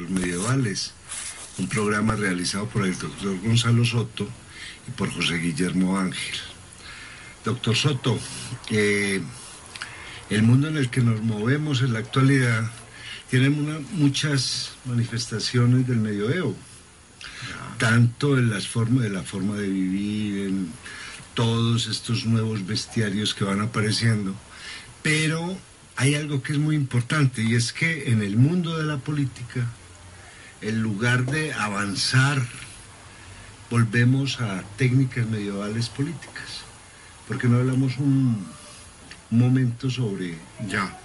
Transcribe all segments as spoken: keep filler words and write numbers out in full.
los medievales, un programa realizado por el doctor Gonzalo Soto y por José Guillermo Ángel. Doctor Soto, eh, el mundo en el que nos movemos en la actualidad tiene una, muchas manifestaciones del medioevo, tanto en las formas de la forma de vivir, en todos estos nuevos bestiarios que van apareciendo, pero hay algo que es muy importante, y es que en el mundo de la política, en lugar de avanzar, volvemos a técnicas medievales políticas. ¿Por qué no hablamos un, un momento sobre...? Ya.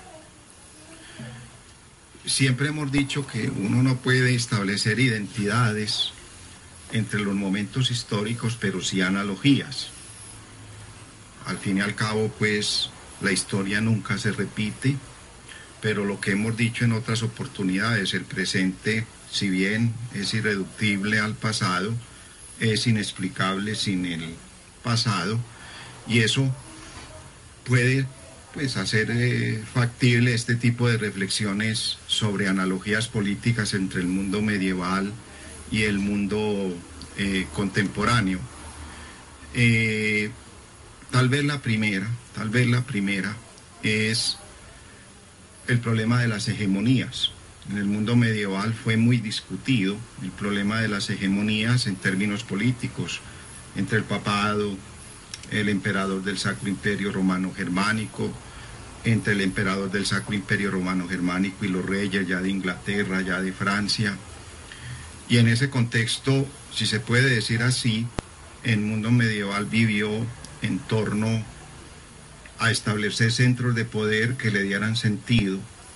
Siempre hemos dicho que uno no puede establecer identidades entre los momentos históricos, pero sí analogías. Al fin y al cabo, pues, la historia nunca se repite, pero lo que hemos dicho en otras oportunidades, el presente, si bien es irreductible al pasado, es inexplicable sin el pasado, y eso puede, pues, hacer eh, factible este tipo de reflexiones sobre analogías políticas entre el mundo medieval y el mundo eh, contemporáneo. Eh, Tal vez la primera, tal vez la primera es el problema de las hegemonías. En el mundo medieval fue muy discutido el problema de las hegemonías en términos políticos, entre el papado, el emperador del Sacro Imperio Romano Germánico, entre el emperador del Sacro Imperio Romano Germánico y los reyes ya de Inglaterra, ya de Francia. Y en ese contexto, si se puede decir así, el mundo medieval vivió en torno a establecer centros de poder que le dieran sentido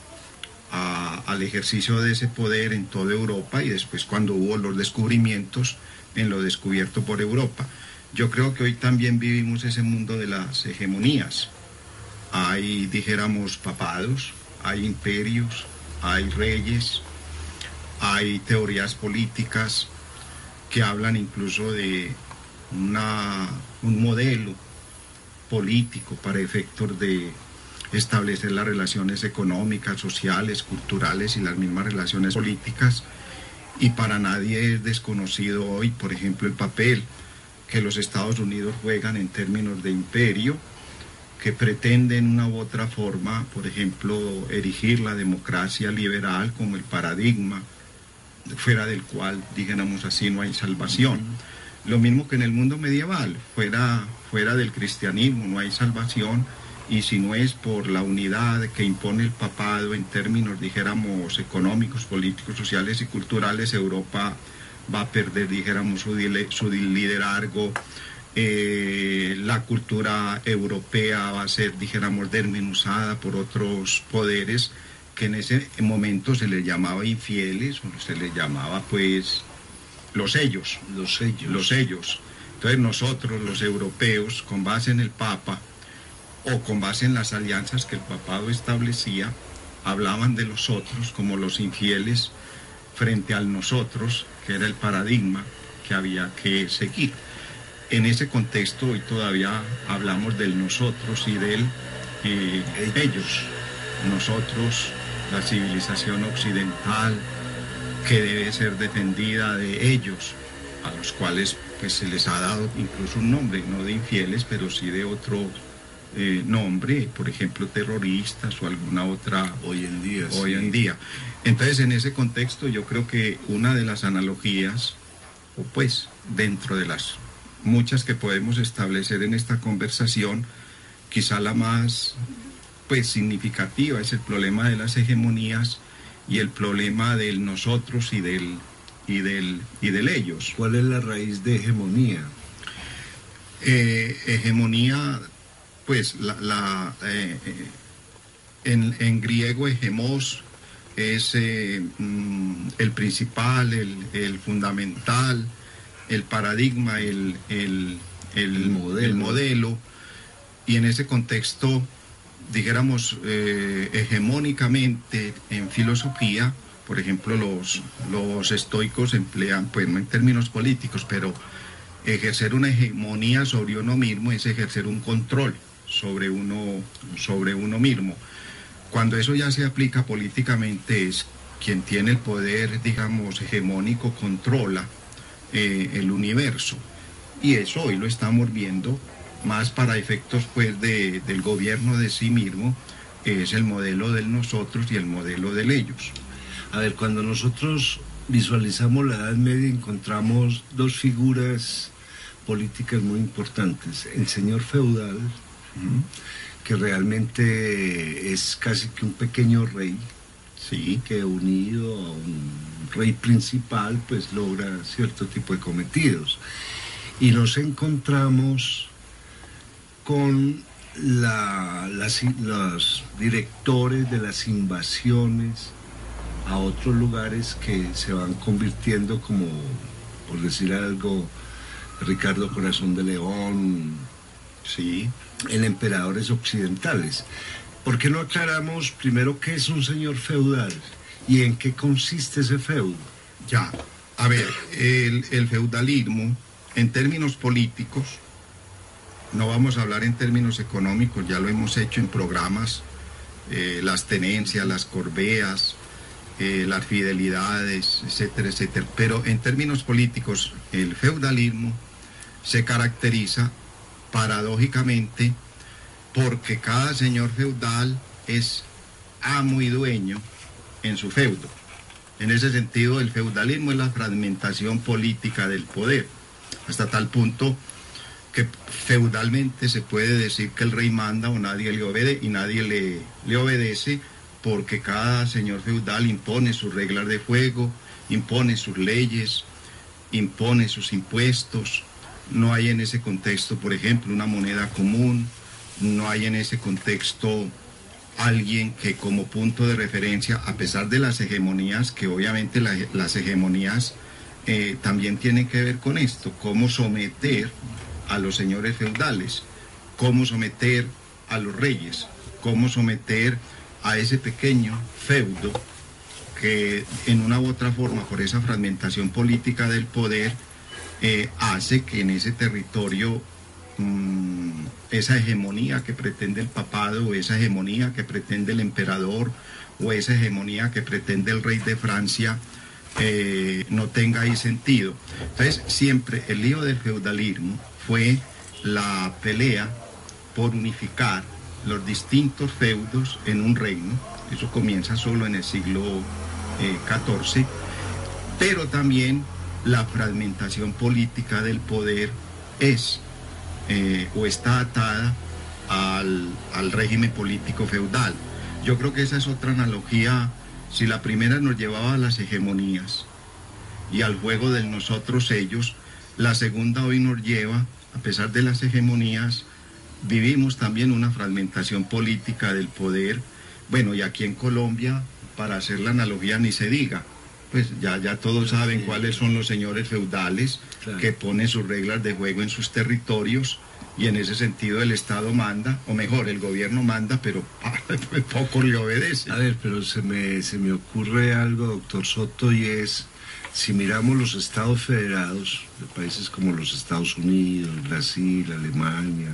a, al ejercicio de ese poder en toda Europa, y después cuando hubo los descubrimientos en lo descubierto por Europa. Yo creo que hoy también vivimos ese mundo de las hegemonías. Hay, dijéramos, papados, hay imperios, hay reyes, hay teorías políticas que hablan incluso de Una, un modelo político para efectos de establecer las relaciones económicas, sociales, culturales y las mismas relaciones políticas. Y para nadie es desconocido hoy, por ejemplo, el papel que los Estados Unidos juegan en términos de imperio, que pretende en una u otra forma, por ejemplo, erigir la democracia liberal como el paradigma fuera del cual, dijéramos así, no hay salvación. Lo mismo que en el mundo medieval, fuera, fuera del cristianismo no hay salvación, y si no es por la unidad que impone el papado en términos, dijéramos, económicos, políticos, sociales y culturales, Europa va a perder, dijéramos, su, su liderazgo, eh, la cultura europea va a ser, dijéramos, desmenuzada por otros poderes que en ese momento se les llamaba infieles, o se les llamaba, pues, los sellos, los sellos. los sellos. Entonces nosotros, los europeos, con base en el Papa o con base en las alianzas que el papado establecía, hablaban de los otros como los infieles frente al nosotros, que era el paradigma que había que seguir. En ese contexto hoy todavía hablamos del nosotros y del eh, ellos. Nosotros, la civilización occidental, que debe ser defendida de ellos, a los cuales pues se les ha dado incluso un nombre, no de infieles, pero sí de otro eh, nombre, por ejemplo terroristas o alguna otra hoy en día. Hoy sí. en día. Entonces, en ese contexto yo creo que una de las analogías, o pues dentro de las muchas que podemos establecer en esta conversación, quizá la más pues significativa es el problema de las hegemonías y el problema del nosotros y del, y del, y del ellos. ¿Cuál es la raíz de hegemonía? Eh, hegemonía, pues, la, la, eh, en, en griego hegemós es eh, mm, el principal, el, el fundamental, el paradigma, el, el, el, el, modelo. el modelo. Y en ese contexto, dijéramos, eh, hegemónicamente en filosofía, por ejemplo, los, los estoicos emplean, pues no en términos políticos, pero ejercer una hegemonía sobre uno mismo es ejercer un control sobre uno, sobre uno mismo. Cuando eso ya se aplica políticamente es quien tiene el poder, digamos, hegemónico, controla eh, el universo. Y eso hoy lo estamos viendo más para efectos pues de, del gobierno de sí mismo, es el modelo del nosotros y el modelo del ellos. A ver, cuando nosotros visualizamos la Edad Media encontramos dos figuras políticas muy importantes. El señor feudal, uh-huh, que realmente es casi que un pequeño rey, sí, que unido a un rey principal pues logra cierto tipo de cometidos. Y nos encontramos con la, las, los directores de las invasiones a otros lugares que se van convirtiendo como, por decir algo, Ricardo Corazón de León, sí, en emperadores occidentales. ¿Por qué no aclaramos primero qué es un señor feudal y en qué consiste ese feudo? Ya, a ver, el, el feudalismo, en términos políticos, no vamos a hablar en términos económicos, ya lo hemos hecho en programas, eh, las tenencias, las corveas, eh, las fidelidades, etcétera, etcétera. Pero en términos políticos, el feudalismo se caracteriza paradójicamente porque cada señor feudal es amo y dueño en su feudo. En ese sentido, el feudalismo es la fragmentación política del poder, hasta tal punto que feudalmente se puede decir que el rey manda o nadie le obedece y nadie le, le obedece, porque cada señor feudal impone sus reglas de juego, impone sus leyes, impone sus impuestos. No hay en ese contexto, por ejemplo, una moneda común, no hay en ese contexto alguien que como punto de referencia, a pesar de las hegemonías, que obviamente la, las hegemonías eh, también tienen que ver con esto, cómo someter a los señores feudales, cómo someter a los reyes, cómo someter a ese pequeño feudo que en una u otra forma, por esa fragmentación política del poder, eh, hace que en ese territorio mmm, esa hegemonía que pretende el papado, o esa hegemonía que pretende el emperador, o esa hegemonía que pretende el rey de Francia, eh, no tenga ahí sentido. Entonces, siempre el lío del feudalismo fue la pelea por unificar los distintos feudos en un reino. Eso comienza solo en el siglo eh, catorce, pero también la fragmentación política del poder es eh, o está atada al, al régimen político feudal. Yo creo que esa es otra analogía. Si la primera nos llevaba a las hegemonías y al juego del nosotros ellos, la segunda hoy nos lleva, a pesar de las hegemonías, vivimos también una fragmentación política del poder. Bueno, y aquí en Colombia, para hacer la analogía, ni se diga, pues ya, ya todos saben cuáles son los señores feudales, claro, que ponen sus reglas de juego en sus territorios, y en ese sentido el Estado manda, o mejor, el gobierno manda, pero poco le obedece. A ver, pero se me, se me ocurre algo, doctor Soto, y es, si miramos los estados federados de países como los Estados Unidos, Brasil, Alemania,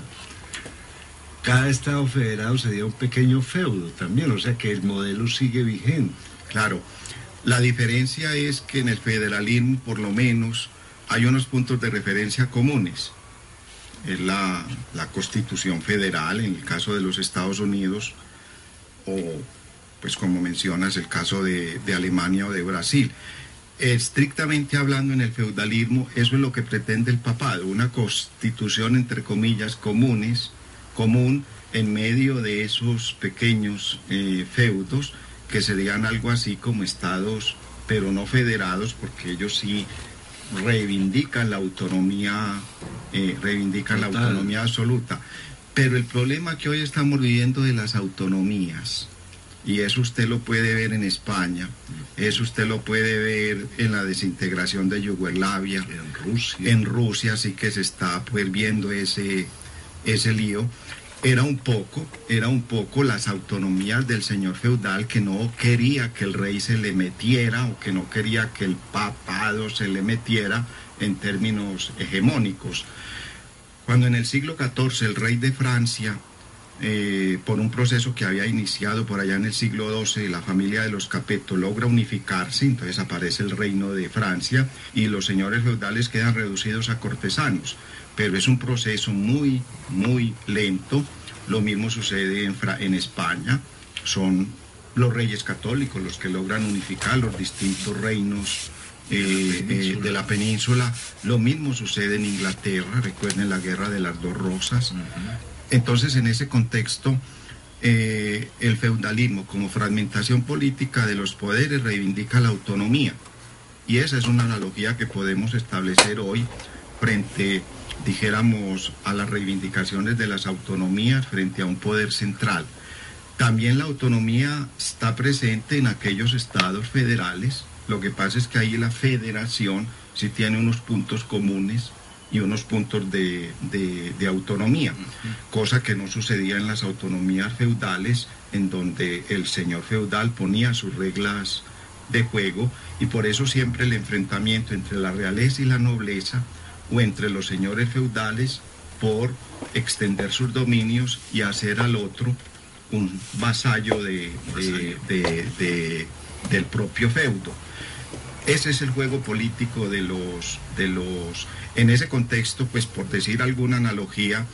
cada estado federado sería un pequeño feudo también, o sea que el modelo sigue vigente. Claro, la diferencia es que en el federalismo, por lo menos, hay unos puntos de referencia comunes. Es la, la Constitución Federal, en el caso de los Estados Unidos, o, pues como mencionas, el caso de, de Alemania o de Brasil. Estrictamente hablando, en el feudalismo, eso es lo que pretende el papado, una constitución, entre comillas, comunes, común en medio de esos pequeños eh, feudos, que serían algo así como estados, pero no federados, porque ellos sí reivindican la autonomía, eh, reivindican Total. la autonomía absoluta. Pero el problema que hoy estamos viviendo de las autonomías, y eso usted lo puede ver en España, eso usted lo puede ver en la desintegración de Yugoslavia, en Rusia, en Rusia sí que se está pues viendo ese, ese lío. Era un poco, era un poco las autonomías del señor feudal, que no quería que el rey se le metiera, o que no quería que el papado se le metiera en términos hegemónicos. Cuando en el siglo catorce el rey de Francia eh, por un proceso que había iniciado por allá en el siglo doce, la familia de los Capeto logra unificarse, entonces aparece el reino de Francia y los señores feudales quedan reducidos a cortesanos, pero es un proceso muy, muy lento. Lo mismo sucede en, Fra- en España, son los reyes católicos los que logran unificar los distintos reinos eh, eh, de la península. Lo mismo sucede en Inglaterra, recuerden la guerra de las dos rosas. Uh-huh. Entonces, en ese contexto, eh, el feudalismo como fragmentación política de los poderes reivindica la autonomía. Y esa es una analogía que podemos establecer hoy frente, dijéramos, a las reivindicaciones de las autonomías frente a un poder central. También la autonomía está presente en aquellos estados federales. Lo que pasa es que ahí la federación sí tiene unos puntos comunes y unos puntos de, de, de autonomía, uh-huh. cosa que no sucedía en las autonomías feudales, en donde el señor feudal ponía sus reglas de juego, y por eso siempre el enfrentamiento entre la realeza y la nobleza, o entre los señores feudales, por extender sus dominios y hacer al otro un vasallo de, de, de, de, del propio feudo. Ese es el juego político de los, de los... En ese contexto, pues por decir alguna analogía,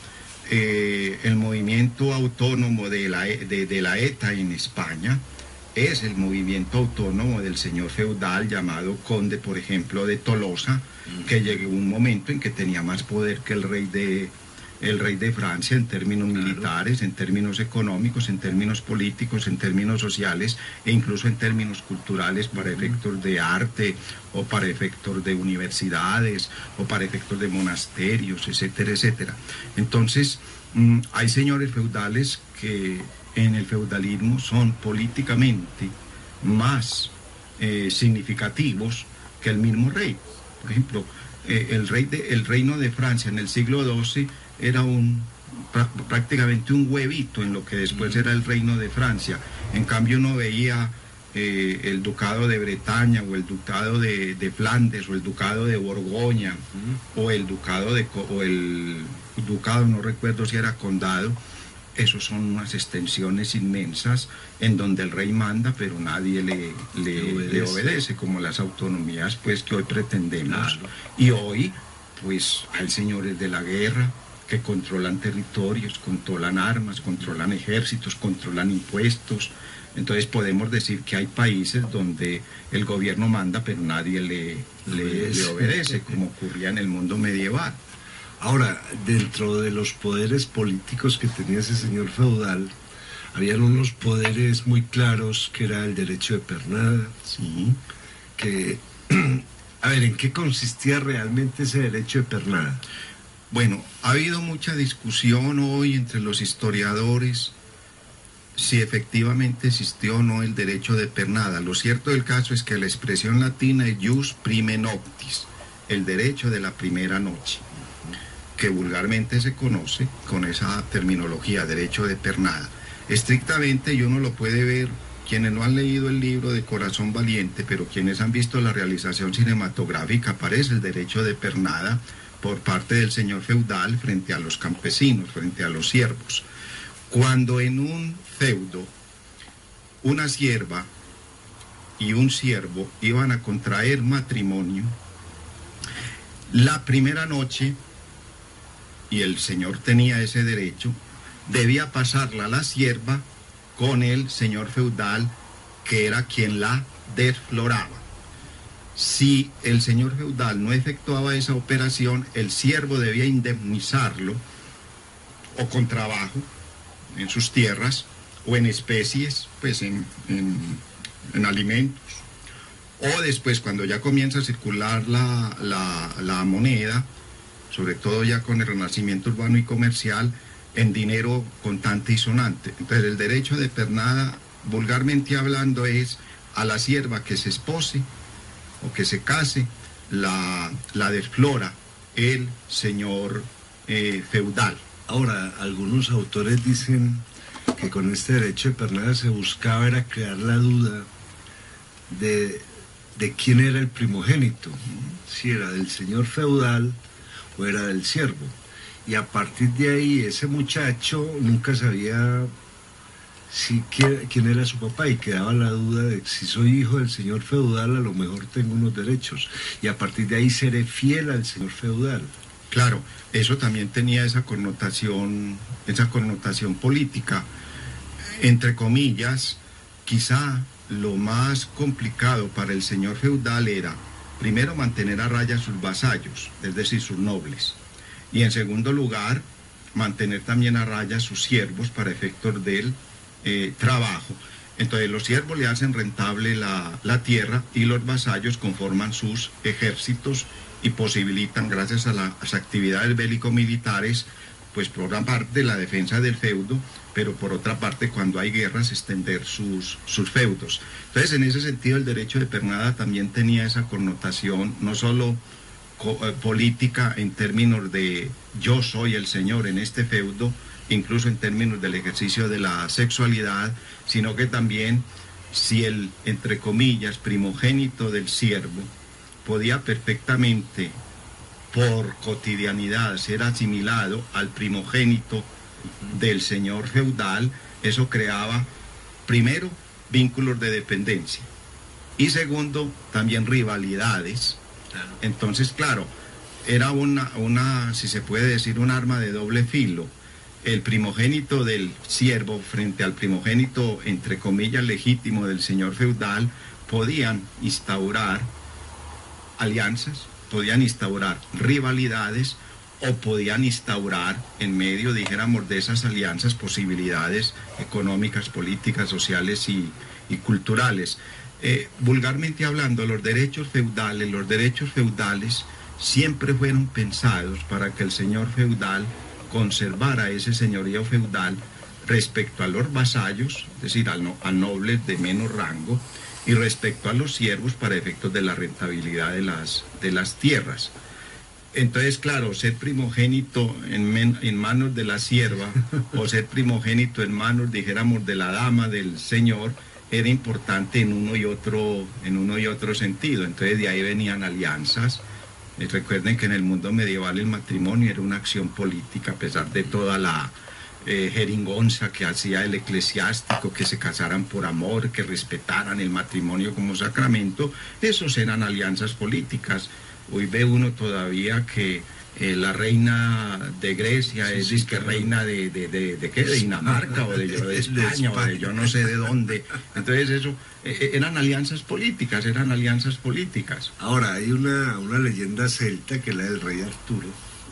eh, el movimiento autónomo de la, de, de la E T A en España es el movimiento autónomo del señor feudal llamado conde, por ejemplo, de Tolosa, que llegó un momento en que tenía más poder que el rey de... el rey de Francia en términos claro. militares, en términos económicos, en términos políticos, en términos sociales e incluso en términos culturales para efectos de arte o para efectos de universidades o para efectos de monasterios, etcétera, etcétera. Entonces, mmm, hay señores feudales que en el feudalismo son políticamente más eh, significativos que el mismo rey. Por ejemplo, eh, el, rey de, el reino de Francia en el siglo doce era un, prácticamente un huevito en lo que después era el reino de Francia. En cambio uno veía eh, el ducado de Bretaña o el ducado de, de Flandes o el ducado de Borgoña uh-huh. o el ducado de o el ducado, no recuerdo si era condado. Esos son unas extensiones inmensas en donde el rey manda, pero nadie le, le, obedece. le obedece, como las autonomías pues que hoy pretendemos. Claro. Y hoy pues hay señores de la guerra que controlan territorios, controlan armas, controlan ejércitos, controlan impuestos. Entonces podemos decir que hay países donde el gobierno manda, pero nadie le, le, le obedece, como ocurría en el mundo medieval. Ahora, dentro de los poderes políticos que tenía ese señor feudal, habían unos poderes muy claros, que era el derecho de pernada, sí. que, a ver, ¿en qué consistía realmente ese derecho de pernada? Bueno, ha habido mucha discusión hoy entre los historiadores si efectivamente existió o no el derecho de pernada. Lo cierto del caso es que la expresión latina es jus prime noctis, el derecho de la primera noche, que vulgarmente se conoce con esa terminología, derecho de pernada. Estrictamente, y uno lo puede ver, quienes no han leído el libro de Corazón Valiente, pero quienes han visto la realización cinematográfica, aparece el derecho de pernada por parte del señor feudal frente a los campesinos, frente a los siervos. Cuando en un feudo una sierva y un siervo iban a contraer matrimonio, la primera noche, y el señor tenía ese derecho, debía pasarla la sierva con el señor feudal, que era quien la desfloraba. Si el señor feudal no efectuaba esa operación, el siervo debía indemnizarlo o con trabajo en sus tierras o en especies, pues en, en, en alimentos. O después, cuando ya comienza a circular la, la, la moneda, sobre todo ya con el renacimiento urbano y comercial, en dinero contante y sonante. Entonces el derecho de pernada, vulgarmente hablando, es a la sierva que se espose o que se case, la, la desflora el señor eh, feudal. Ahora, algunos autores dicen que con este derecho de pernada se buscaba era crear la duda de, de quién era el primogénito, si era del señor feudal o era del siervo. y a partir de ahí ese muchacho nunca sabía si, quién, quién era su papá, y quedaba la duda de si soy hijo del señor feudal, a lo mejor tengo unos derechos, y a partir de ahí seré fiel al señor feudal. Claro, eso también tenía esa connotación, esa connotación política. Entre comillas, quizá lo más complicado para el señor feudal era, primero, mantener a raya sus vasallos, es decir, sus nobles, y en segundo lugar, mantener también a raya sus siervos para efectos del eh, trabajo. Entonces los siervos le hacen rentable la, la tierra, y los vasallos conforman sus ejércitos y posibilitan, gracias a las actividades bélico-militares, pues por una parte la defensa del feudo, pero por otra parte, cuando hay guerras, extender sus, sus feudos. Entonces, en ese sentido, el derecho de pernada también tenía esa connotación, no solo eh, política en términos de yo soy el señor en este feudo, incluso en términos del ejercicio de la sexualidad, sino que también si el, entre comillas, primogénito del siervo podía perfectamente, por cotidianidad, ser asimilado al primogénito del señor feudal, eso creaba, primero, vínculos de dependencia, y segundo, también rivalidades. Entonces, claro, era una, una, si se puede decir, un arma de doble filo. El primogénito del siervo frente al primogénito, entre comillas, legítimo del señor feudal, podían instaurar alianzas, podían instaurar rivalidades, o podían instaurar en medio, dijéramos, de esas alianzas posibilidades económicas, políticas, sociales y, y culturales. Eh, vulgarmente hablando, los derechos feudales, los derechos feudales siempre fueron pensados para que el señor feudal conservara ese señorío feudal respecto a los vasallos, es decir, a, no, a nobles de menos rango, y respecto a los siervos para efectos de la rentabilidad de las, de las tierras. Entonces, claro, ser primogénito en, men, en manos de la sierva o ser primogénito en manos, dijéramos, de la dama del señor, era importante en uno y otro, en uno y otro sentido. Entonces, de ahí venían alianzas. Y recuerden que en el mundo medieval el matrimonio era una acción política, a pesar de toda la eh, jeringonza que hacía el eclesiástico, que se casaran por amor, que respetaran el matrimonio como sacramento. Esos eran alianzas políticas. Hoy ve uno todavía que eh, la reina de Grecia sí, es sí, que claro. reina de, de, de, de, ¿qué? de Dinamarca o de, de, de, España, de España o de yo no sé de dónde. Entonces eso, eh, eran alianzas políticas, eran alianzas políticas. Ahora, hay una, una leyenda celta que es la del rey Arturo,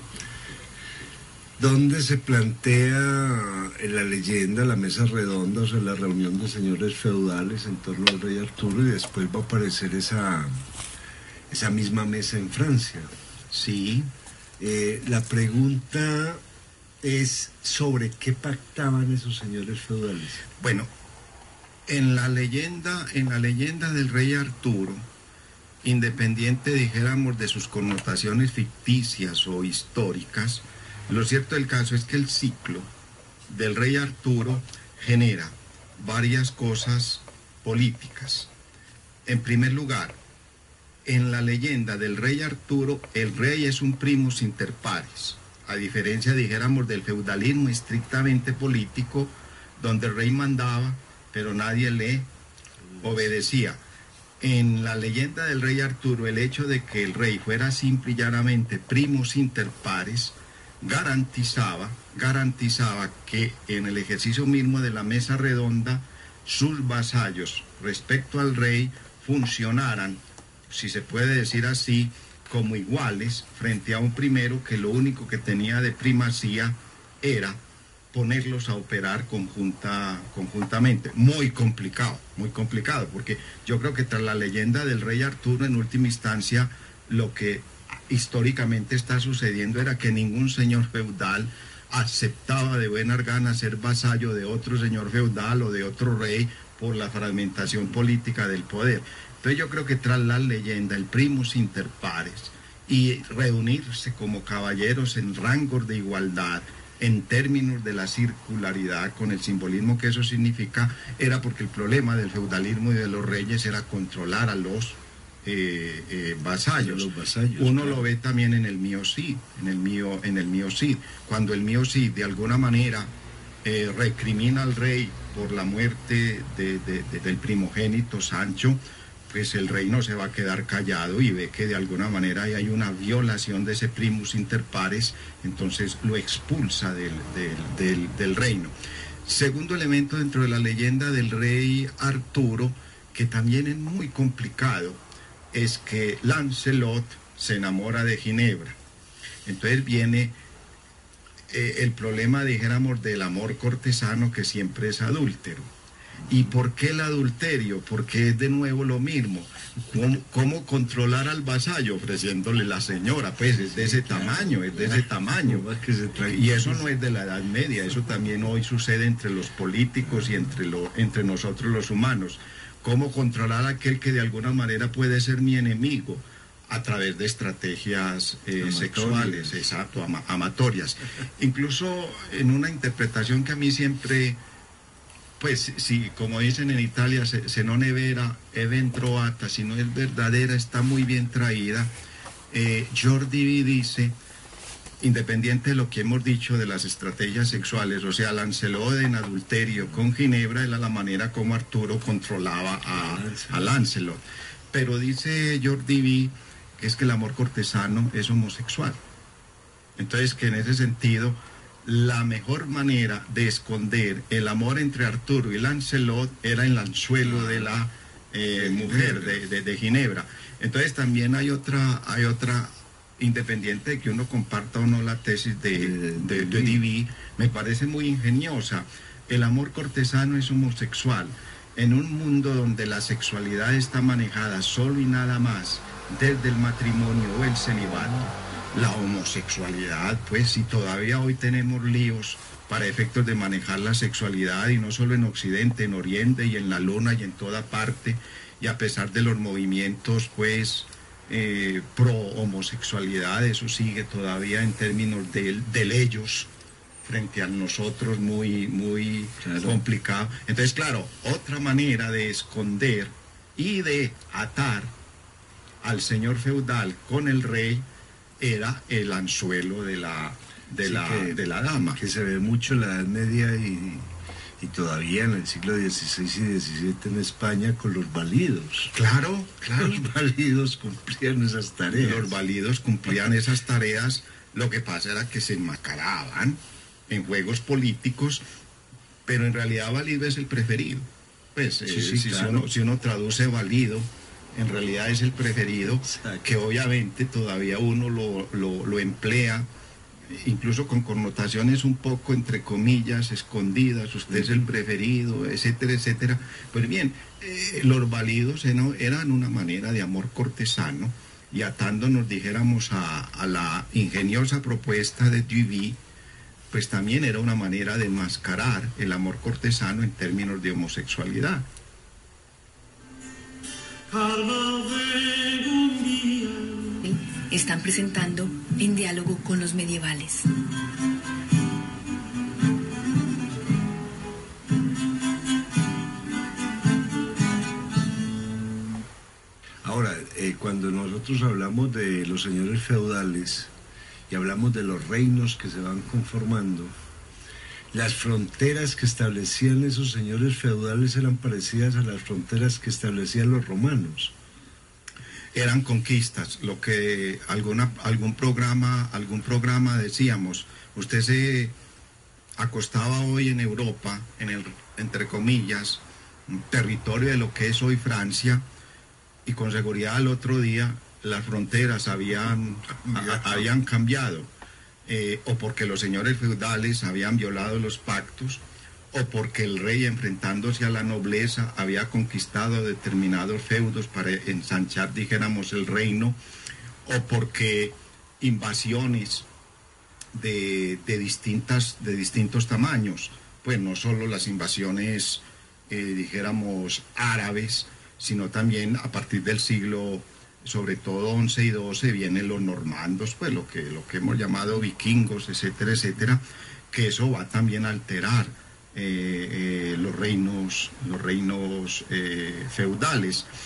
donde se plantea en la leyenda la mesa redonda, o sea, la reunión de señores feudales en torno al rey Arturo, y después va a aparecer esa... esa misma mesa en Francia. Sí. Eh, la pregunta es sobre qué pactaban esos señores feudales. Bueno, en la leyenda, en la leyenda del rey Arturo, independiente, dijéramos, de sus connotaciones ficticias o históricas, lo cierto del caso es que el ciclo del rey Arturo genera varias cosas políticas. En primer lugar, en la leyenda del rey Arturo, el rey es un primus inter pares, a diferencia, dijéramos, del feudalismo estrictamente político, donde el rey mandaba, pero nadie le obedecía. En la leyenda del rey Arturo, el hecho de que el rey fuera simple y llanamente primus inter pares, garantizaba, garantizaba que en el ejercicio mismo de la mesa redonda, sus vasallos respecto al rey funcionaran, si se puede decir así, como iguales frente a un primero que lo único que tenía de primacía era ponerlos a operar conjunta, conjuntamente. Muy complicado, muy complicado, porque yo creo que tras la leyenda del rey Arturo, en última instancia, lo que históricamente está sucediendo era que ningún señor feudal aceptaba de buenas ganas ser vasallo de otro señor feudal o de otro rey por la fragmentación política del poder. Entonces yo creo que tras la leyenda, el primus inter pares, y reunirse como caballeros en rangos de igualdad, en términos de la circularidad, con el simbolismo que eso significa, era porque el problema del feudalismo y de los reyes era controlar a los eh, eh, vasallos. Los vasallos, Uno claro. lo ve también en el mío Cid, en el mío, en el mío Cid, cuando el mío Cid de alguna manera eh, recrimina al rey por la muerte de, de, de, del primogénito Sancho, pues el rey no se va a quedar callado y ve que de alguna manera hay una violación de ese primus inter pares, entonces lo expulsa del, del, del, del reino. Segundo elemento dentro de la leyenda del rey Arturo, que también es muy complicado, es que Lancelot se enamora de Ginebra. Entonces viene eh, el problema, dijéramos, del amor cortesano, que siempre es adúltero. ¿Y por qué el adulterio? Porque es de nuevo lo mismo. ¿Cómo, cómo controlar al vasallo? Ofreciéndole la señora, pues es de ese tamaño, es de ese tamaño. Y eso no es de la Edad Media, eso también hoy sucede entre los políticos y entre, lo, entre nosotros los humanos. ¿Cómo controlar a aquel que de alguna manera puede ser mi enemigo? A través de estrategias eh, sexuales, exacto, ama, amatorias. Incluso en una interpretación que a mí siempre... Pues sí, como dicen en Italia, se, se non è vera, è ben trovata, si no es verdadera, está muy bien traída. Eh, Jordi V dice, independiente de lo que hemos dicho de las estrategias sexuales, o sea, Lancelot en adulterio con Ginebra era la manera como Arturo controlaba a, a Lancelot. Pero dice Jordi V que es que el amor cortesano es homosexual. Entonces, que en ese sentido... la mejor manera de esconder el amor entre Arturo y Lancelot era el anzuelo de la eh, mujer de, de, de Ginebra. Entonces también hay otra, hay otra, independiente de que uno comparta o no la tesis de, de, de Diví, me parece muy ingeniosa. El amor cortesano es homosexual. En un mundo donde la sexualidad está manejada solo y nada más desde el matrimonio o el celibato, la homosexualidad, pues si todavía hoy tenemos líos para efectos de manejar la sexualidad, y no solo en Occidente, en Oriente y en la Luna y en toda parte, y a pesar de los movimientos pues eh, pro homosexualidad, eso sigue todavía en términos de, de ellos frente a nosotros muy, muy claro. complicado. Entonces, claro, otra manera de esconder y de atar al señor feudal con el rey era el anzuelo de la, de, sí, la, que, de la dama. Que se ve mucho en la Edad Media y, y todavía en el siglo dieciséis y diecisiete en España con los validos. Claro, claro. Los validos cumplían esas tareas. Los validos cumplían esas tareas. Lo que pasa era que se enmascaraban en juegos políticos, pero en realidad valido es el preferido. Pues sí, eh, sí, si, claro. uno, si uno traduce valido, en realidad es el preferido, exacto. Que obviamente todavía uno lo, lo, lo emplea, incluso con connotaciones un poco, entre comillas, escondidas, usted es el preferido, etcétera, etcétera. Pues bien, eh, los validos eran una manera de amor cortesano, y atándonos, dijéramos, a, a la ingeniosa propuesta de Duby, pues también era una manera de enmascarar el amor cortesano en términos de homosexualidad. Están presentando En Diálogo con los Medievales. Ahora, eh, cuando nosotros hablamos de los señores feudales y hablamos de los reinos que se van conformando, las fronteras que establecían esos señores feudales eran parecidas a las fronteras que establecían los romanos. Eran conquistas, lo que alguna, algún programa, algún programa decíamos, usted se acostaba hoy en Europa, en el, entre comillas, territorio de lo que es hoy Francia, y con seguridad al otro día las fronteras habían, a, habían cambiado. Eh, o porque los señores feudales habían violado los pactos, o porque el rey, enfrentándose a la nobleza, había conquistado determinados feudos para ensanchar, dijéramos, el reino, o porque invasiones de, de, distintas, de distintos tamaños, pues no solo las invasiones, eh, dijéramos, árabes, sino también a partir del siglo, sobre todo once y doce, vienen los normandos, pues lo que, lo que hemos llamado vikingos, etcétera, etcétera, que eso va también a alterar eh, eh, los reinos, los reinos eh, feudales.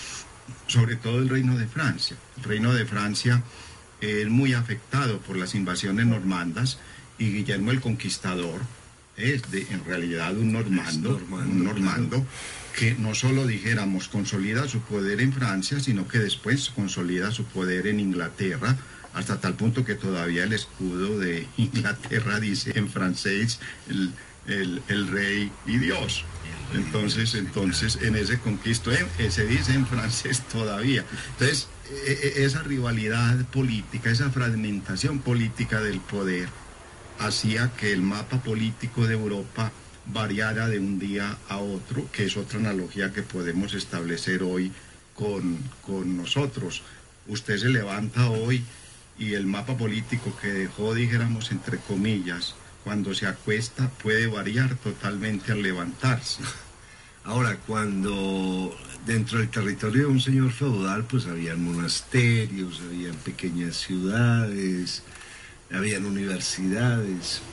sobre todo el Reino de Francia. El Reino de Francia es muy afectado por las invasiones normandas y Guillermo el Conquistador es de, en realidad un normando, normando un normando claro. que no solo dijéramos consolida su poder en Francia, sino que después consolida su poder en Inglaterra, hasta tal punto que todavía el escudo de Inglaterra dice en francés el, el, el rey y Dios. Entonces, entonces en ese conquisto eh, se dice en francés todavía. Entonces, eh, esa rivalidad política, esa fragmentación política del poder, hacía que el mapa político de Europa variara de un día a otro, que es otra analogía que podemos establecer hoy con, con nosotros. Usted se levanta hoy y el mapa político que dejó, dijéramos, entre comillas, cuando se acuesta puede variar totalmente al levantarse. Ahora, cuando dentro del territorio de un señor feudal, pues habían monasterios, habían pequeñas ciudades, habían universidades.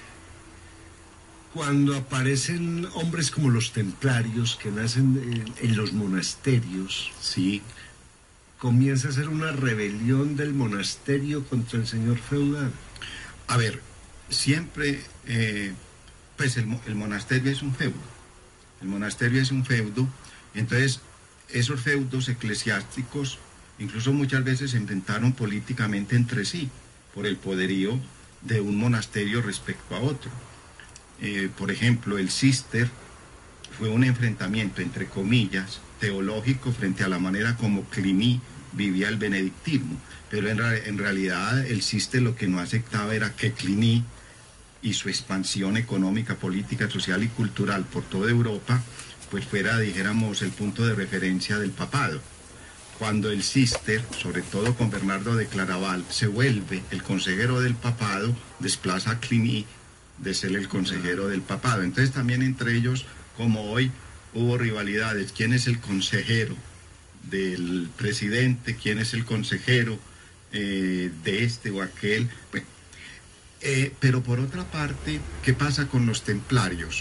Cuando aparecen hombres como los templarios que nacen en, en los monasterios, sí, comienza a ser una rebelión del monasterio contra el señor feudal. A ver, siempre, eh, pues el, el monasterio es un feudo. El monasterio es un feudo, entonces esos feudos eclesiásticos incluso muchas veces se enfrentaron políticamente entre sí por el poderío de un monasterio respecto a otro. Eh, por ejemplo, el Cister fue un enfrentamiento, entre comillas, teológico frente a la manera como Cluny vivía el benedictismo, pero en, en realidad el Cister lo que no aceptaba era que Cluny y su expansión económica, política, social y cultural por toda Europa, pues fuera, dijéramos, el punto de referencia del papado. Cuando el Cister, sobre todo con Bernardo de Claraval, se vuelve el consejero del papado, desplaza a Cluny de ser el consejero del papado. Entonces también entre ellos, como hoy, hubo rivalidades. ¿Quién es el consejero del presidente? ¿Quién es el consejero eh, de este o aquel? Bueno, Eh, pero por otra parte, ¿qué pasa con los templarios?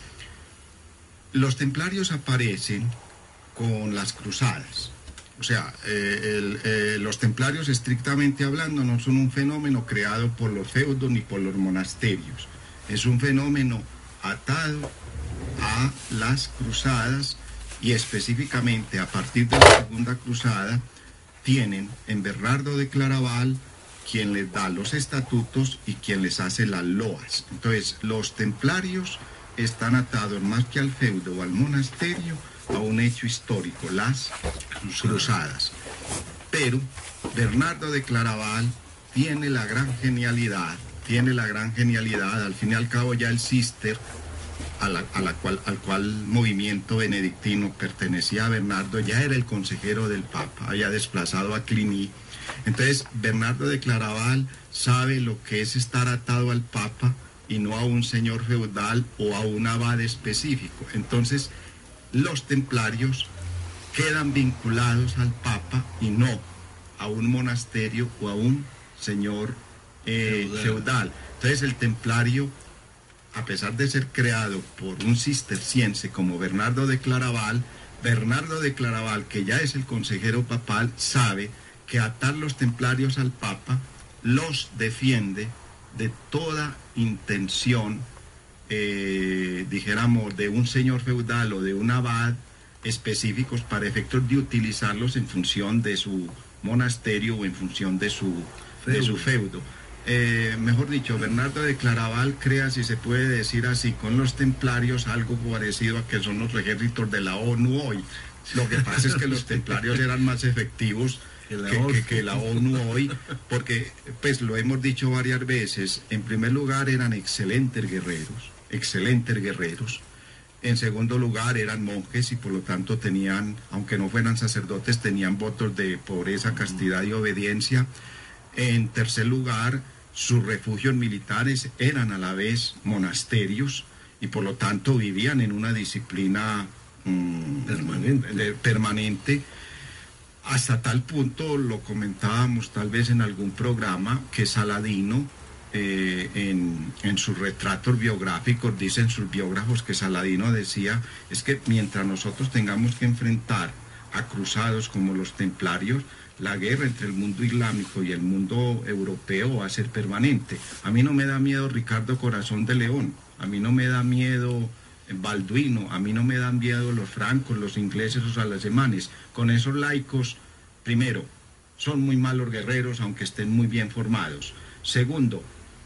Los templarios aparecen con las cruzadas. O sea, eh, el, eh, los templarios, estrictamente hablando, no son un fenómeno creado por los feudos ni por los monasterios. Es un fenómeno atado a las cruzadas y específicamente a partir de la Segunda Cruzada tienen en Bernardo de Claraval quien les da los estatutos y quien les hace las loas. Entonces, los templarios están atados más que al feudo o al monasterio a un hecho histórico, las cruzadas. Pero Bernardo de Claraval tiene la gran genialidad, tiene la gran genialidad, al fin y al cabo ya el Cister, a la, a la cual, al cual movimiento benedictino pertenecía a Bernardo, ya era el consejero del Papa, había desplazado a Cluny. Entonces, Bernardo de Claraval sabe lo que es estar atado al Papa y no a un señor feudal o a un abad específico. Entonces, los templarios quedan vinculados al Papa y no a un monasterio o a un señor eh, feudal. feudal. Entonces, el templario, a pesar de ser creado por un cisterciense como Bernardo de Claraval, Bernardo de Claraval, que ya es el consejero papal, sabe que atar los templarios al Papa los defiende de toda intención, eh, dijéramos, de un señor feudal o de un abad específicos para efectos de utilizarlos en función de su monasterio o en función de su feudo. De su feudo. Eh, mejor dicho, Bernardo de Claraval crea, si se puede decir así, con los templarios algo parecido a que son los ejércitos de la ONU hoy. Lo que pasa es que los templarios eran más efectivos que la, que, que, que la ONU hoy, porque pues lo hemos dicho varias veces. En primer lugar eran excelentes guerreros, excelentes guerreros. En segundo lugar eran monjes y por lo tanto tenían, aunque no fueran sacerdotes, tenían votos de pobreza, castidad y obediencia. En tercer lugar, sus refugios militares eran a la vez monasterios y por lo tanto vivían en una disciplina mmm, permanente. De, permanente. Hasta tal punto, lo comentábamos tal vez en algún programa, que Saladino, eh, en, en sus retratos biográficos, dicen sus biógrafos que Saladino decía, es que mientras nosotros tengamos que enfrentar a cruzados como los templarios, la guerra entre el mundo islámico y el mundo europeo va a ser permanente. A mí no me da miedo Ricardo Corazón de León, a mí no me da miedo Balduino, a mí no me dan miedo los francos, los ingleses o los alemanes. Con esos laicos, primero, son muy malos guerreros, aunque estén muy bien formados. Segundo,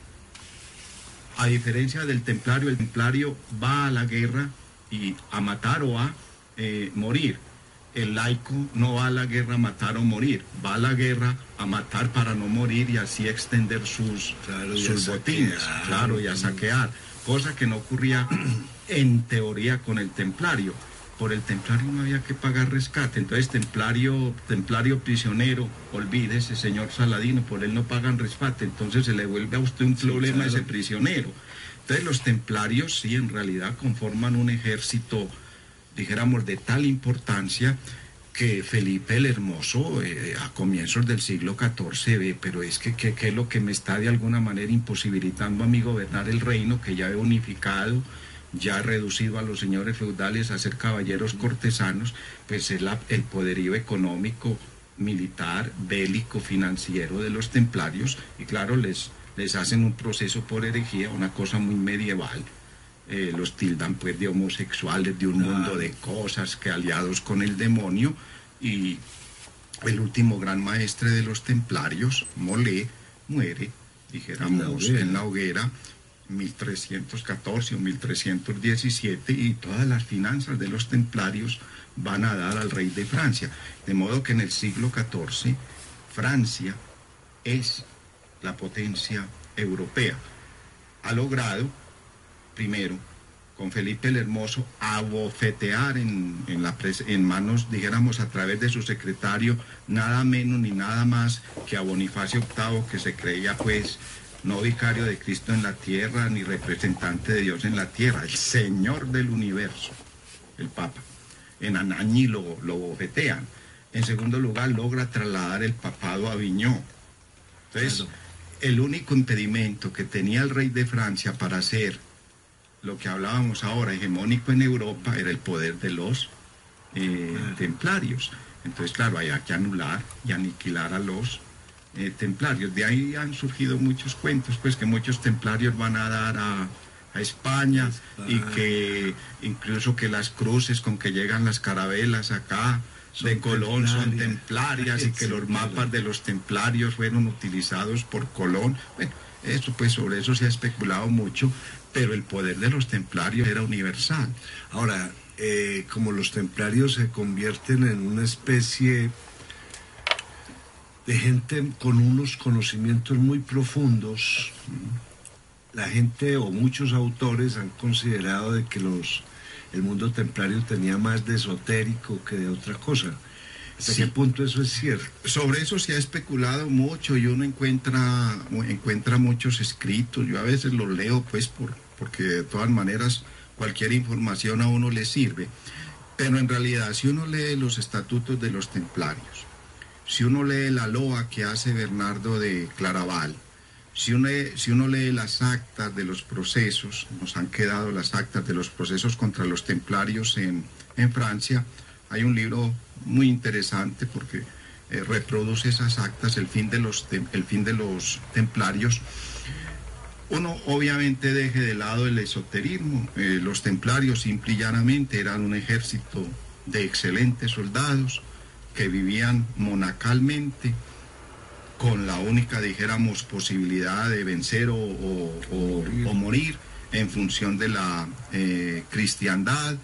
a diferencia del templario, el templario va a la guerra y a matar o a eh, morir. El laico no va a la guerra a matar o morir, va a la guerra a matar para no morir y así extender sus, claro, sus botines, claro, y a saquear, cosa que no ocurría en teoría con el templario. Por el templario no había que pagar rescate, entonces templario, templario prisionero, olvídese, señor Saladino, por él no pagan rescate, entonces se le vuelve a usted un problema a ese prisionero. Entonces los templarios sí en realidad conforman un ejército, dijéramos, de tal importancia que Felipe el Hermoso eh, a comienzos del siglo catorce ve, pero es que ¿qué es lo que me está de alguna manera imposibilitando a mí gobernar el reino que ya he unificado, ya reducido a los señores feudales a ser caballeros cortesanos? Pues es la, el poderío económico, militar, bélico, financiero de los templarios, y claro, les, les hacen un proceso por herejía, una cosa muy medieval. Eh, los tildan pues de homosexuales, de un claro. mundo de cosas, que aliados con el demonio, y el último gran maestre de los templarios, Molé, muere, dijéramos, en la hoguera, mil trescientos catorce o mil trescientos diecisiete, y todas las finanzas de los templarios van a dar al rey de Francia, de modo que en el siglo catorce Francia es la potencia europea. Ha logrado, primero, con Felipe el Hermoso, abofetear en, en, la pres en manos, dijéramos, a través de su secretario, nada menos ni nada más que a Bonifacio octavo, que se creía pues no vicario de Cristo en la tierra, ni representante de Dios en la tierra, el Señor del universo, el Papa. En Anañi lo, lo bofetean. En segundo lugar, logra trasladar el papado a Aviñón. Entonces, claro. el único impedimento que tenía el rey de Francia para hacer lo que hablábamos ahora, hegemónico en Europa, era el poder de los eh, claro. templarios. Entonces, claro, había que anular y aniquilar a los eh, templarios. De ahí han surgido muchos cuentos, pues que muchos templarios van a dar a, a España, España, y que incluso que las cruces con que llegan las carabelas acá son de Colón templarias. son templarias, y que los mapas de los templarios fueron utilizados por Colón. Bueno, eso pues sobre eso se ha especulado mucho, pero el poder de los templarios era universal. Ahora, eh, como los templarios se convierten en una especie de gente con unos conocimientos muy profundos, la gente o muchos autores han considerado de que los, el mundo templario tenía más de esotérico que de otra cosa. ¿Hasta sí. qué punto eso es cierto? Sobre eso se ha especulado mucho, y uno encuentra, encuentra muchos escritos. Yo a veces los leo pues por, porque de todas maneras cualquier información a uno le sirve. Pero en realidad, si uno lee los estatutos de los templarios, si uno lee la loa que hace Bernardo de Claraval, si uno, si uno lee las actas de los procesos, nos han quedado las actas de los procesos contra los templarios en, en Francia. Hay un libro muy interesante porque eh, reproduce esas actas, el fin de los, el fin de los templarios. Uno obviamente deje de lado el esoterismo. Eh, los templarios simple y llanamente eran un ejército de excelentes soldados que vivían monacalmente, con la única, dijéramos, posibilidad de vencer o, o, o, o morir en función de la eh, cristiandad,